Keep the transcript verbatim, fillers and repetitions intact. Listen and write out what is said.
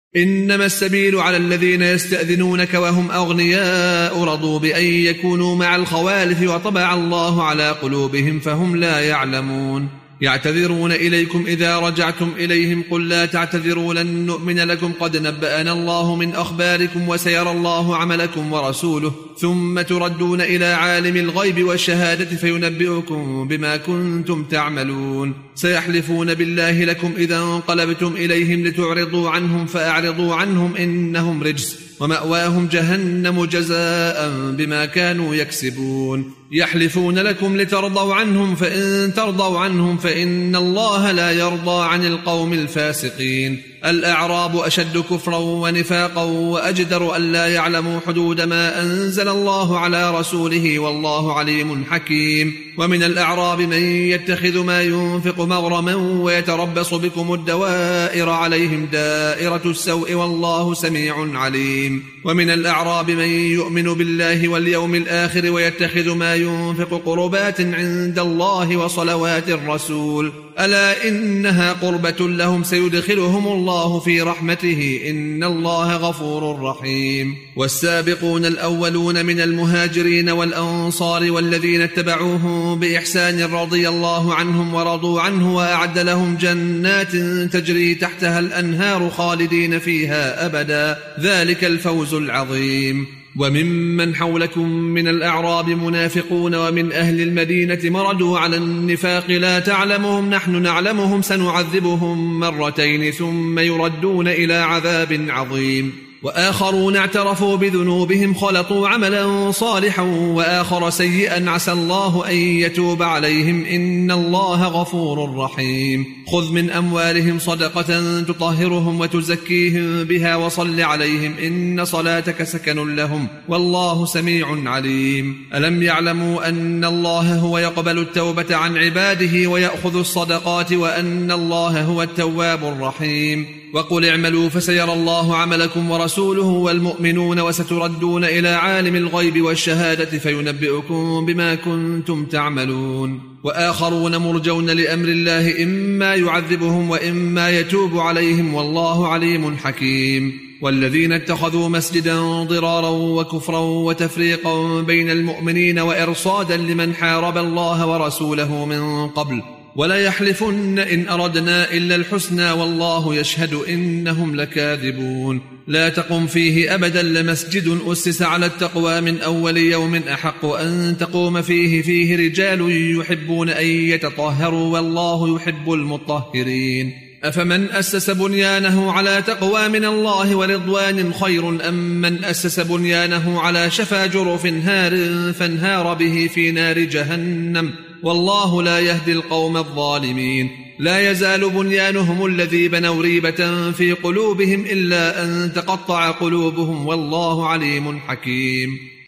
إنما السبيل على الذين يستأذنونك وهم أغنياء رضوا بأن يكونوا مع الخوالف وطبع الله على قلوبهم فهم لا يعلمون. يعتذرون إليكم إذا رجعتم إليهم قل لا تعتذروا لن نؤمن لكم قد نبأنا الله من أخباركم وسيرى الله عملكم ورسوله ثم تردون إلى عالم الغيب والشهادة فينبئكم بما كنتم تعملون. سيحلفون بالله لكم إذا انقلبتم إليهم لتعرضوا عنهم فأعرضوا عنهم إنهم رجس ومأواهم جهنم جزاء بما كانوا يكسبون. يحلفون لكم لترضوا عنهم فإن ترضوا عنهم فإن الله لا يرضى عن القوم الفاسقين. الأعراب أشد كفرا ونفاقا وأجدر أن لا يعلموا حدود ما أنزل الله على رسوله والله عليم حكيم. ومن الأعراب من يتخذ ما ينفق مغرما ويتربص بكم الدوائر عليهم دائرة السوء والله سميع عليم. ومن الأعراب من يؤمن بالله واليوم الآخر ويتخذ ما ينفق قربات عند الله وصلوات الرسول ألا إنها قربة لهم سيدخلهم الله في رحمته إن الله غفور رحيم. والسابقون الأولون من المهاجرين والأنصار والذين اتبعوهم بإحسان رضي الله عنهم ورضوا عنه وأعد لهم جنات تجري تحتها الأنهار خالدين فيها أبدا ذلك الفوز العظيم. وممن حولكم من الأعراب منافقون ومن أهل المدينة مردوا على النفاق لا تعلمهم نحن نعلمهم سنعذبهم مرتين ثم يردون إلى عذاب عظيم. وآخرون اعترفوا بذنوبهم خلطوا عملا صالحا وآخر سيئا عسى الله أن يتوب عليهم إن الله غفور رحيم. خذ من أموالهم صدقة تطهرهم وتزكيهم بها وصل عليهم إن صلاتك سكن لهم والله سميع عليم. ألم يعلموا أن الله هو يقبل التوبة عن عباده ويأخذ الصدقات وأن الله هو التواب الرحيم. وقل اعملوا فسيرى الله عملكم ورسوله والمؤمنون وستردون إلى عالم الغيب والشهادة فينبئكم بما كنتم تعملون. وآخرون مرجون لأمر الله إما يعذبهم وإما يتوب عليهم والله عليم حكيم. والذين اتخذوا مسجدا ضرارا وكفرا وتفريقا بين المؤمنين وإرصادا لمن حارب الله ورسوله من قبل ولا يحلفن إن أردنا إلا الحسنى والله يشهد إنهم لكاذبون. لا تقم فيه أبدا لمسجد أسس على التقوى من أول يوم أحق أن تقوم فيه فيه رجال يحبون أن يتطهروا والله يحب المطهرين. أفمن أسس بنيانه على تقوى من الله ورضوان خير أم من أسس بنيانه على شفا جرف هار فانهار به في نار جهنم والله لا يهدي القوم الظالمين. لا يزال بنيانهم الذي بنوا ريبة في قلوبهم إلا أن تقطع قلوبهم والله عليم حكيم.